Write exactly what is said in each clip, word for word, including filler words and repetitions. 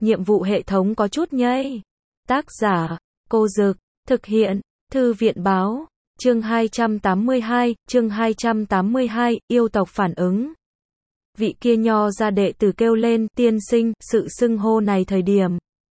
nhiệm vụ hệ thống có chút nhây. Tác giả, Cô Dực, thực hiện, Thư viện Báo, chương hai trăm tám mươi hai, chương hai trăm tám mươi hai, yêu tộc phản ứng. Vị kia nho ra đệ tử kêu lên, tiên sinh, sự xưng hô này thời điểm.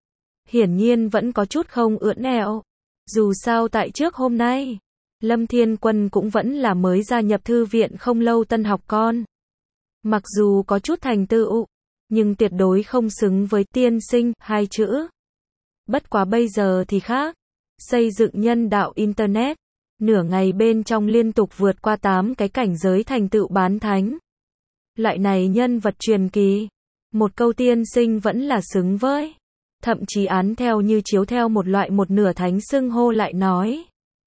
Hiển nhiên vẫn có chút không ưỡn ẹo. Dù sao tại trước hôm nay, Lâm Thiên Quân cũng vẫn là mới gia nhập thư viện không lâu tân học con. Mặc dù có chút thành tựu, nhưng tuyệt đối không xứng với tiên sinh, hai chữ. Bất quá bây giờ thì khác. Xây dựng nhân đạo Internet, nửa ngày bên trong liên tục vượt qua tám cái cảnh giới thành tựu bán thánh. Loại này nhân vật truyền kỳ, một câu tiên sinh vẫn là xứng với. Thậm chí án theo như chiếu theo một loại một nửa thánh xưng hô lại nói.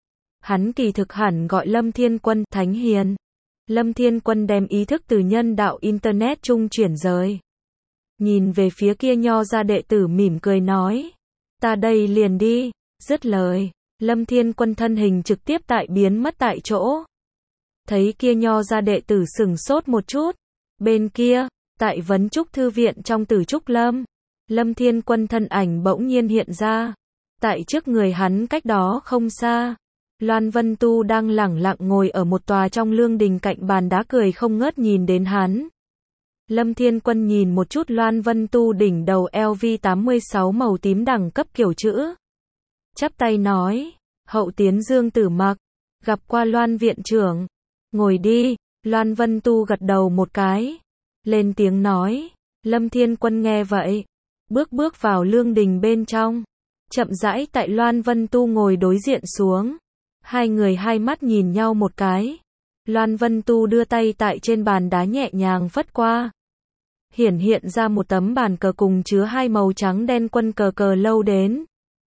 Hắn kỳ thực hẳn gọi Lâm Thiên Quân, Thánh Hiền. Lâm Thiên Quân đem ý thức từ nhân đạo Internet trung chuyển rời. Nhìn về phía kia nho ra đệ tử mỉm cười nói. Ta đây liền đi. Dứt lời, Lâm Thiên Quân thân hình trực tiếp tại biến mất tại chỗ. Thấy kia nho ra đệ tử sửng sốt một chút. Bên kia, tại vấn trúc thư viện trong Tử Trúc Lâm, Lâm Thiên Quân thân ảnh bỗng nhiên hiện ra. Tại trước người hắn cách đó không xa, Loan Vân Tu đang lẳng lặng ngồi ở một tòa trong lương đình cạnh bàn đá cười không ngớt nhìn đến hắn. Lâm Thiên Quân nhìn một chút Loan Vân Tu đỉnh đầu L V tám mươi sáu màu tím đẳng cấp kiểu chữ. Chắp tay nói, hậu tiến Dương Tử Mặc, gặp qua Loan viện trưởng. Ngồi đi, Loan Vân Tu gật đầu một cái. Lên tiếng nói, Lâm Thiên Quân nghe vậy. Bước bước vào lương đình bên trong. Chậm rãi tại Loan Vân Tu ngồi đối diện xuống. Hai người hai mắt nhìn nhau một cái. Loan Vân Tu đưa tay tại trên bàn đá nhẹ nhàng phất qua. Hiển hiện ra một tấm bàn cờ cùng chứa hai màu trắng đen quân cờ cờ lâu đến.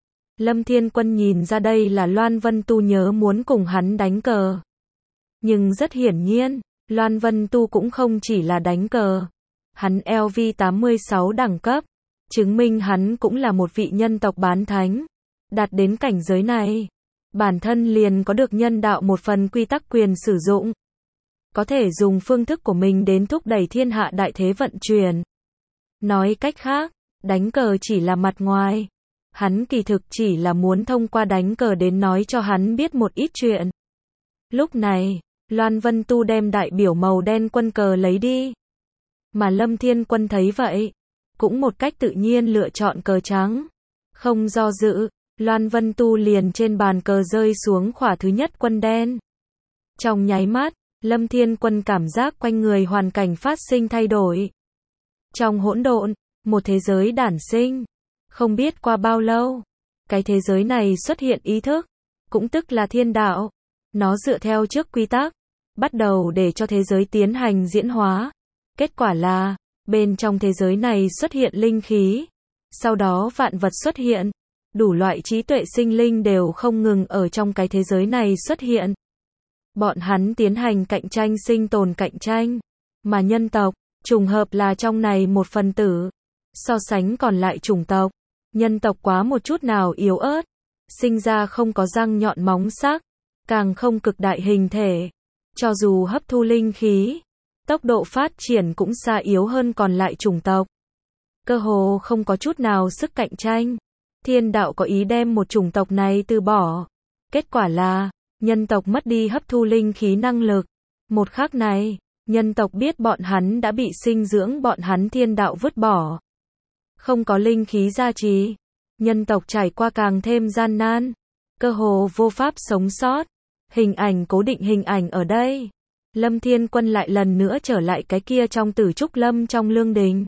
Lâm Thiên Quân nhìn ra đây là Loan Vân Tu nhớ muốn cùng hắn đánh cờ. Nhưng rất hiển nhiên, Loan Vân Tu cũng không chỉ là đánh cờ. Hắn L V tám mươi sáu đẳng cấp, chứng minh hắn cũng là một vị nhân tộc bán thánh. Đạt đến cảnh giới này, bản thân liền có được nhân đạo một phần quy tắc quyền sử dụng. Có thể dùng phương thức của mình đến thúc đẩy thiên hạ đại thế vận chuyển. Nói cách khác, đánh cờ chỉ là mặt ngoài. Hắn kỳ thực chỉ là muốn thông qua đánh cờ đến nói cho hắn biết một ít chuyện. Lúc này, Loan Vân Tu đem đại biểu màu đen quân cờ lấy đi. Mà Lâm Thiên Quân thấy vậy, cũng một cách tự nhiên lựa chọn cờ trắng. Không do dự, Loan Vân Tu liền trên bàn cờ rơi xuống khỏa thứ nhất quân đen. Trong nháy mắt, Lâm Thiên Quân cảm giác quanh người hoàn cảnh phát sinh thay đổi. Trong hỗn độn, một thế giới đản sinh. Không biết qua bao lâu, cái thế giới này xuất hiện ý thức, cũng tức là thiên đạo. Nó dựa theo trước quy tắc, bắt đầu để cho thế giới tiến hành diễn hóa. Kết quả là, bên trong thế giới này xuất hiện linh khí. Sau đó vạn vật xuất hiện. Đủ loại trí tuệ sinh linh đều không ngừng ở trong cái thế giới này xuất hiện. Bọn hắn tiến hành cạnh tranh sinh tồn cạnh tranh. Mà nhân tộc, trùng hợp là trong này một phần tử. So sánh còn lại chủng tộc, nhân tộc quá một chút nào yếu ớt. Sinh ra không có răng nhọn móng sắc, càng không cực đại hình thể. Cho dù hấp thu linh khí, tốc độ phát triển cũng xa yếu hơn còn lại chủng tộc. Cơ hồ không có chút nào sức cạnh tranh. Thiên đạo có ý đem một chủng tộc này từ bỏ. Kết quả là, nhân tộc mất đi hấp thu linh khí năng lực. Một khắc này, nhân tộc biết bọn hắn đã bị sinh dưỡng bọn hắn thiên đạo vứt bỏ. Không có linh khí gia trì, nhân tộc trải qua càng thêm gian nan. Cơ hồ vô pháp sống sót. Hình ảnh cố định hình ảnh ở đây. Lâm Thiên Quân lại lần nữa trở lại cái kia trong Tử Trúc Lâm trong lương đình.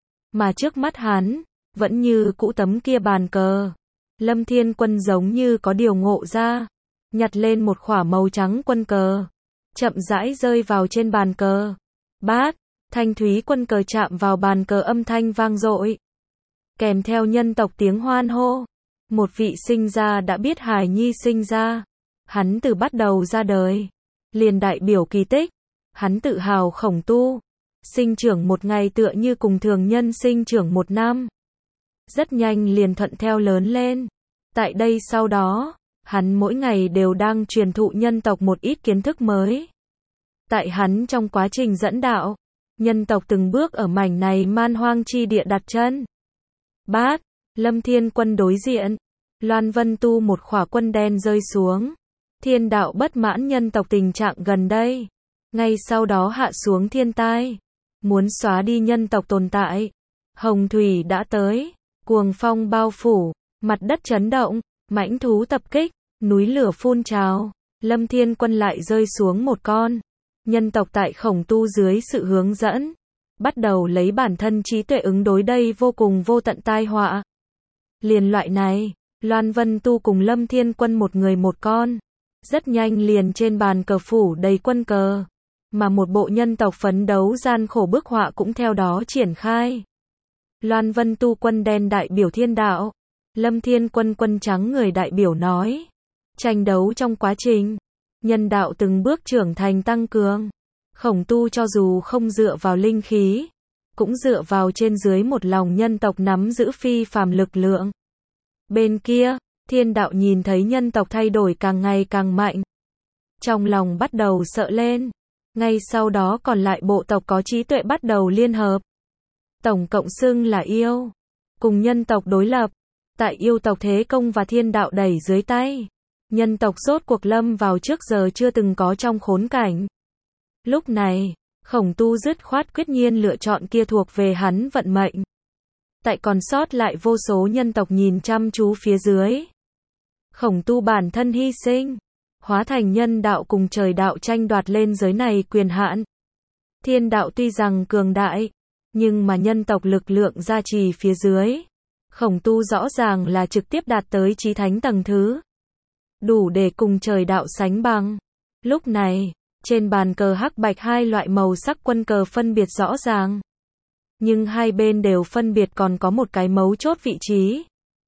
Mà trước mắt hắn, vẫn như cũ tấm kia bàn cờ. Lâm Thiên Quân giống như có điều ngộ ra. Nhặt lên một khỏa màu trắng quân cờ. Chậm rãi rơi vào trên bàn cờ. Bát, thanh thúy quân cờ chạm vào bàn cờ âm thanh vang dội. Kèm theo nhân tộc tiếng hoan hô. Một vị sinh ra đã biết hài nhi sinh ra. Hắn từ bắt đầu ra đời. Liền đại biểu kỳ tích. Hắn tự hào khổng tu. Sinh trưởng một ngày tựa như cùng thường nhân sinh trưởng một năm. Rất nhanh liền thuận theo lớn lên. Tại đây sau đó, hắn mỗi ngày đều đang truyền thụ nhân tộc một ít kiến thức mới. Tại hắn trong quá trình dẫn đạo, nhân tộc từng bước ở mảnh này man hoang chi địa đặt chân. Bát, Lâm Thiên Quân đối diện. Loan Vân Tu một khỏa quân đen rơi xuống. Thiên đạo bất mãn nhân tộc tình trạng gần đây. Ngay sau đó hạ xuống thiên tai. Muốn xóa đi nhân tộc tồn tại. Hồng thủy đã tới. Cuồng phong bao phủ. Mặt đất chấn động. Mãnh thú tập kích. Núi lửa phun trào. Lâm Thiên Quân lại rơi xuống một con. Nhân tộc tại Khổng Tu dưới sự hướng dẫn. Bắt đầu lấy bản thân trí tuệ ứng đối đây vô cùng vô tận tai họa. Liền loại này, Loan Vân Tu cùng Lâm Thiên Quân một người một con. Rất nhanh liền trên bàn cờ phủ đầy quân cờ. Mà một bộ nhân tộc phấn đấu gian khổ bức họa cũng theo đó triển khai. Loan Vân Tu quân đen đại biểu thiên đạo. Lâm Thiên Quân quân trắng người đại biểu nói. Tranh đấu trong quá trình. Nhân đạo từng bước trưởng thành tăng cường. Khổng Tu cho dù không dựa vào linh khí. Cũng dựa vào trên dưới một lòng nhân tộc nắm giữ phi phàm lực lượng. Bên kia, thiên đạo nhìn thấy nhân tộc thay đổi càng ngày càng mạnh. Trong lòng bắt đầu sợ lên. Ngay sau đó còn lại bộ tộc có trí tuệ bắt đầu liên hợp. Tổng cộng xưng là yêu. Cùng nhân tộc đối lập. Tại yêu tộc thế công và thiên đạo đẩy dưới tay. Nhân tộc rốt cuộc lâm vào trước giờ chưa từng có trong khốn cảnh. Lúc này, Khổng Tu dứt khoát quyết nhiên lựa chọn kia thuộc về hắn vận mệnh. Tại còn sót lại vô số nhân tộc nhìn chăm chú phía dưới. Khổng Tu bản thân hy sinh. Hóa thành nhân đạo cùng trời đạo tranh đoạt lên giới này quyền hạn. Thiên đạo tuy rằng cường đại. Nhưng mà nhân tộc lực lượng gia trì phía dưới. Khổng Tu rõ ràng là trực tiếp đạt tới chí thánh tầng thứ. Đủ để cùng trời đạo sánh bằng. Lúc này, trên bàn cờ hắc bạch hai loại màu sắc quân cờ phân biệt rõ ràng. Nhưng hai bên đều phân biệt còn có một cái mấu chốt vị trí.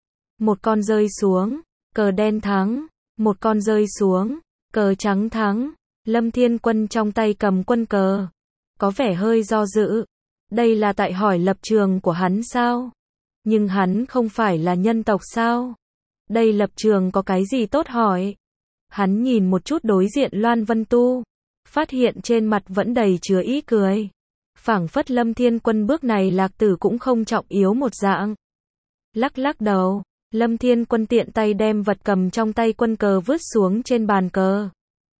Một con rơi xuống, cờ đen thắng. Một con rơi xuống, cờ trắng thắng. Lâm Thiên Quân trong tay cầm quân cờ. Có vẻ hơi do dự. Đây là tại hỏi lập trường của hắn sao? Nhưng hắn không phải là nhân tộc sao? Đây lập trường có cái gì tốt hỏi? Hắn nhìn một chút đối diện Loan Vân Tu. Phát hiện trên mặt vẫn đầy chứa ý cười. Phảng phất Lâm Thiên Quân bước này lạc tử cũng không trọng yếu một dạng. Lắc lắc đầu, Lâm Thiên Quân tiện tay đem vật cầm trong tay quân cờ vứt xuống trên bàn cờ.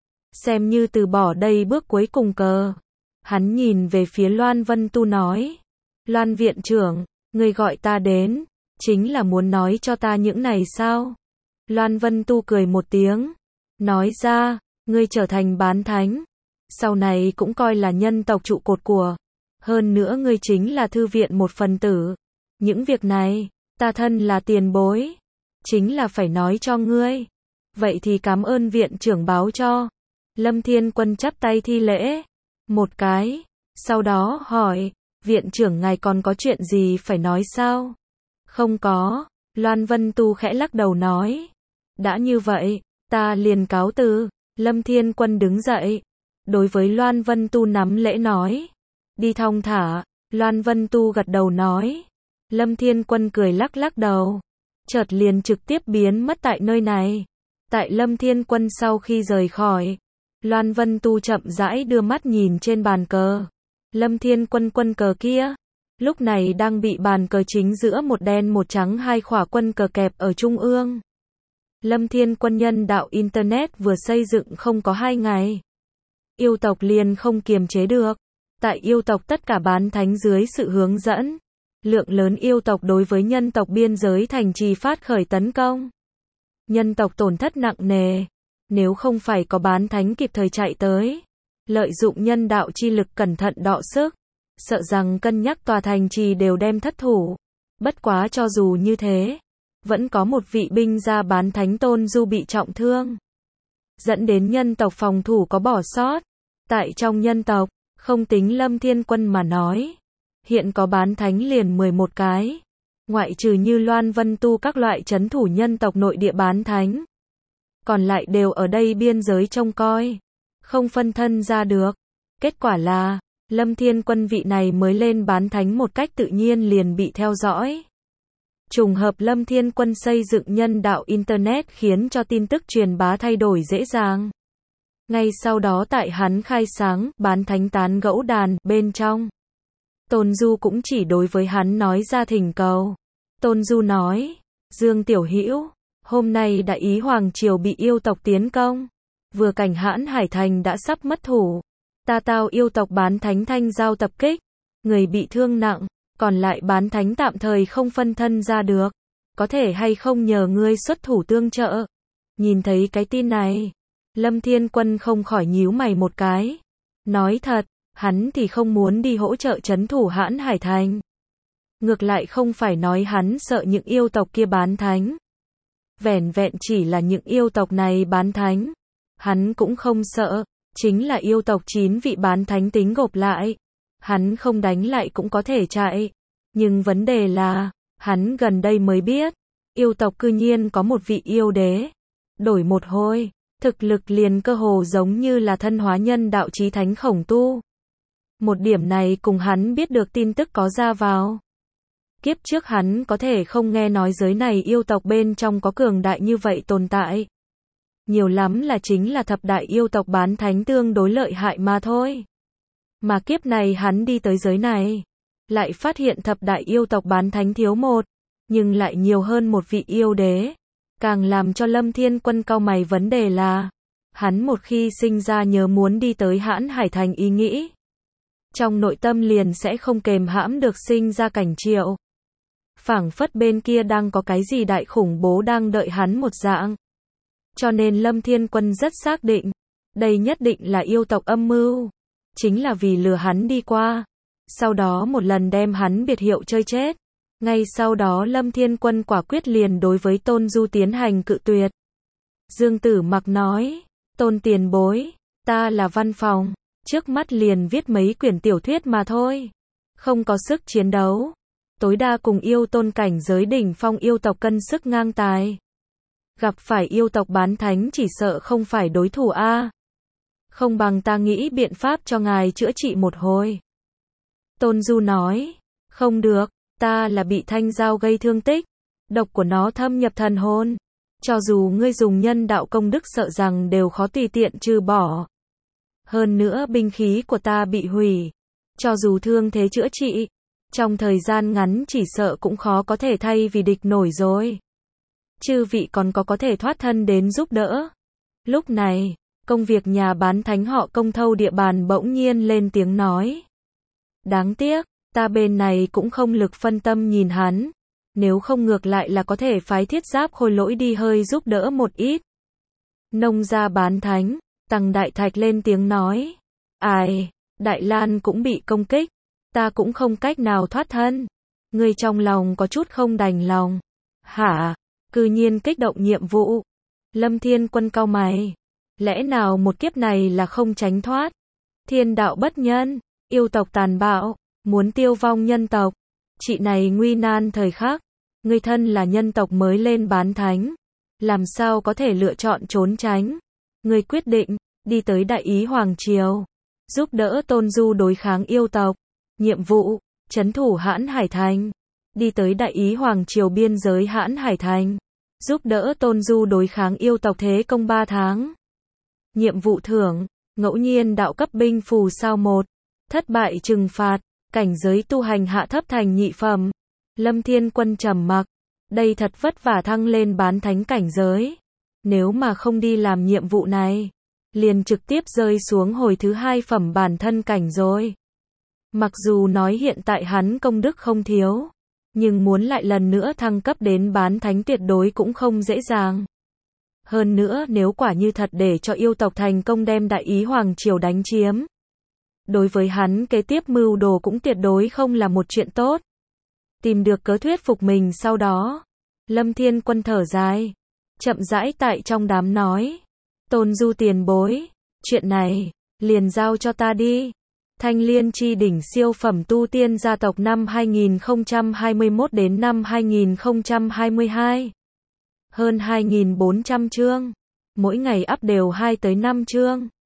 Xem như từ bỏ đây bước cuối cùng cờ. Hắn nhìn về phía Loan Vân Tu nói. Loan viện trưởng, người gọi ta đến, chính là muốn nói cho ta những này sao? Loan Vân Tu cười một tiếng. Nói ra, ngươi trở thành bán thánh. Sau này cũng coi là nhân tộc trụ cột của. Hơn nữa ngươi chính là thư viện một phần tử. Những việc này, ta thân là tiền bối. Chính là phải nói cho ngươi. Vậy thì cảm ơn viện trưởng báo cho. Lâm Thiên Quân chắp tay thi lễ. Một cái. Sau đó hỏi. Viện trưởng ngài còn có chuyện gì phải nói sao? Không có. Loan Vân Tu khẽ lắc đầu nói. Đã như vậy, ta liền cáo từ. Lâm Thiên Quân đứng dậy. Đối với Loan Vân Tu nắm lễ nói. Đi thong thả. Loan Vân Tu gật đầu nói. Lâm Thiên Quân cười lắc lắc đầu. Chợt liền trực tiếp biến mất tại nơi này. Tại Lâm Thiên Quân sau khi rời khỏi. Loan Vân Tu chậm rãi đưa mắt nhìn trên bàn cờ. Lâm Thiên Quân quân cờ kia. Lúc này đang bị bàn cờ chính giữa một đen một trắng hai khỏa quân cờ kẹp ở trung ương. Lâm Thiên Quân nhân đạo Internet vừa xây dựng không có hai ngày. Yêu tộc liền không kiềm chế được. Tại yêu tộc tất cả bán thánh dưới sự hướng dẫn. Lượng lớn yêu tộc đối với nhân tộc biên giới thành trì phát khởi tấn công. Nhân tộc tổn thất nặng nề. Nếu không phải có bán thánh kịp thời chạy tới. Lợi dụng nhân đạo chi lực cẩn thận đọ sức. Sợ rằng cân nhắc tòa thành trì đều đem thất thủ. Bất quá cho dù như thế. Vẫn có một vị binh gia bán thánh Tôn Du bị trọng thương. Dẫn đến nhân tộc phòng thủ có bỏ sót. Tại trong nhân tộc, không tính Lâm Thiên Quân mà nói. Hiện có bán thánh liền mười một cái. Ngoại trừ như Loan Vân Tu các loại trấn thủ nhân tộc nội địa bán thánh. Còn lại đều ở đây biên giới trông coi. Không phân thân ra được. Kết quả là, Lâm Thiên Quân vị này mới lên bán thánh một cách tự nhiên liền bị theo dõi. Trùng hợp Lâm Thiên Quân xây dựng nhân đạo Internet khiến cho tin tức truyền bá thay đổi dễ dàng. Ngay sau đó tại hắn khai sáng, bán thánh tán gẫu đàn, bên trong. Tôn Du cũng chỉ đối với hắn nói ra thỉnh cầu. Tôn Du nói, Dương Tiểu Hữu, hôm nay đại ý Hoàng Triều bị yêu tộc tiến công. Vừa cảnh Hãn Hải Thành đã sắp mất thủ. Ta tao yêu tộc bán thánh thanh giao tập kích. Người bị thương nặng, còn lại bán thánh tạm thời không phân thân ra được. Có thể hay không nhờ ngươi xuất thủ tương trợ. Nhìn thấy cái tin này, Lâm Thiên Quân không khỏi nhíu mày một cái. Nói thật, hắn thì không muốn đi hỗ trợ trấn thủ Hãn Hải Thành. Ngược lại không phải nói hắn sợ những yêu tộc kia bán thánh. Vẻn vẹn chỉ là những yêu tộc này bán thánh. Hắn cũng không sợ, chính là yêu tộc chín vị bán thánh tính gộp lại. Hắn không đánh lại cũng có thể chạy. Nhưng vấn đề là, hắn gần đây mới biết, yêu tộc cư nhiên có một vị yêu đế. Đổi một hồi, thực lực liền cơ hồ giống như là thân hóa nhân đạo chí thánh khổng tu. Một điểm này cùng hắn biết được tin tức có ra vào. Kiếp trước hắn có thể không nghe nói giới này yêu tộc bên trong có cường đại như vậy tồn tại. Nhiều lắm là chính là thập đại yêu tộc bán thánh tương đối lợi hại mà thôi. Mà kiếp này hắn đi tới giới này, lại phát hiện thập đại yêu tộc bán thánh thiếu một, nhưng lại nhiều hơn một vị yêu đế. Càng làm cho Lâm Thiên Quân cau mày vấn đề là, hắn một khi sinh ra nhớ muốn đi tới Hãn Hải Thành ý nghĩ, trong nội tâm liền sẽ không kềm hãm được sinh ra cảnh triệu. Phảng phất bên kia đang có cái gì đại khủng bố đang đợi hắn một dạng. Cho nên Lâm Thiên Quân rất xác định, đây nhất định là yêu tộc âm mưu. Chính là vì lừa hắn đi qua. Sau đó một lần đem hắn biệt hiệu chơi chết. Ngay sau đó Lâm Thiên Quân quả quyết liền đối với Tôn Du tiến hành cự tuyệt. Dương Tử Mặc nói, Tôn tiền bối, ta là văn phòng, trước mắt liền viết mấy quyển tiểu thuyết mà thôi. Không có sức chiến đấu. Tối đa cùng yêu tôn cảnh giới đỉnh phong yêu tộc cân sức ngang tài. Gặp phải yêu tộc bán thánh chỉ sợ không phải đối thủ a. Không bằng ta nghĩ biện pháp cho ngài chữa trị một hồi. Tôn Du nói, không được, ta là bị thanh giao gây thương tích. Độc của nó thâm nhập thần hồn. Cho dù ngươi dùng nhân đạo công đức sợ rằng đều khó tùy tiện trừ bỏ. Hơn nữa binh khí của ta bị hủy. Cho dù thương thế chữa trị, trong thời gian ngắn chỉ sợ cũng khó có thể thay vì địch nổi rồi. Chư vị còn có có thể thoát thân đến giúp đỡ. Lúc này, công việc nhà bán thánh họ Công thâu địa bàn bỗng nhiên lên tiếng nói. Đáng tiếc, ta bên này cũng không lực phân tâm nhìn hắn. Nếu không ngược lại là có thể phái thiết giáp khôi lỗi đi hơi giúp đỡ một ít. Nông gia bán thánh, Tăng Đại Thạch lên tiếng nói. Ai, Đại Lan cũng bị công kích. Ta cũng không cách nào thoát thân. Ngươi trong lòng có chút không đành lòng. Hả? Cư nhiên kích động nhiệm vụ. Lâm Thiên Quân cau mày. Lẽ nào một kiếp này là không tránh thoát? Thiên đạo bất nhân, yêu tộc tàn bạo, muốn tiêu vong nhân tộc. Chị này nguy nan thời khắc. Ngươi thân là nhân tộc mới lên bán thánh. Làm sao có thể lựa chọn trốn tránh? Ngươi quyết định, đi tới Đại Ý Hoàng Triều. Giúp đỡ Tôn Du đối kháng yêu tộc. Nhiệm vụ, trấn thủ Hãn Hải Thành. Đi tới Đại Ý Hoàng Triều biên giới Hãn Hải Thành. Giúp đỡ Tôn Du đối kháng yêu tộc thế công ba tháng. Nhiệm vụ thưởng, ngẫu nhiên đạo cấp binh phù sao một. Thất bại trừng phạt, cảnh giới tu hành hạ thấp thành nhị phẩm. Lâm Thiên Quân trầm mặc. Đây thật vất vả thăng lên bán thánh cảnh giới. Nếu mà không đi làm nhiệm vụ này, liền trực tiếp rơi xuống hồi thứ hai phẩm bản thân cảnh rồi. Mặc dù nói hiện tại hắn công đức không thiếu, nhưng muốn lại lần nữa thăng cấp đến bán thánh tuyệt đối cũng không dễ dàng. Hơn nữa nếu quả như thật để cho yêu tộc thành công đem Đại Ý Hoàng Triều đánh chiếm, đối với hắn kế tiếp mưu đồ cũng tuyệt đối không là một chuyện tốt. Tìm được cớ thuyết phục mình sau đó, Lâm Thiên Quân thở dài, chậm rãi tại trong đám nói. Tôn Du tiền bối, chuyện này, liền giao cho ta đi. Thanh Liên Chi đỉnh siêu phẩm tu tiên gia tộc năm hai nghìn không trăm hai mươi mốt đến năm hai nghìn không trăm hai mươi hai. Hơn hai nghìn bốn trăm chương. Mỗi ngày up đều hai tới năm chương.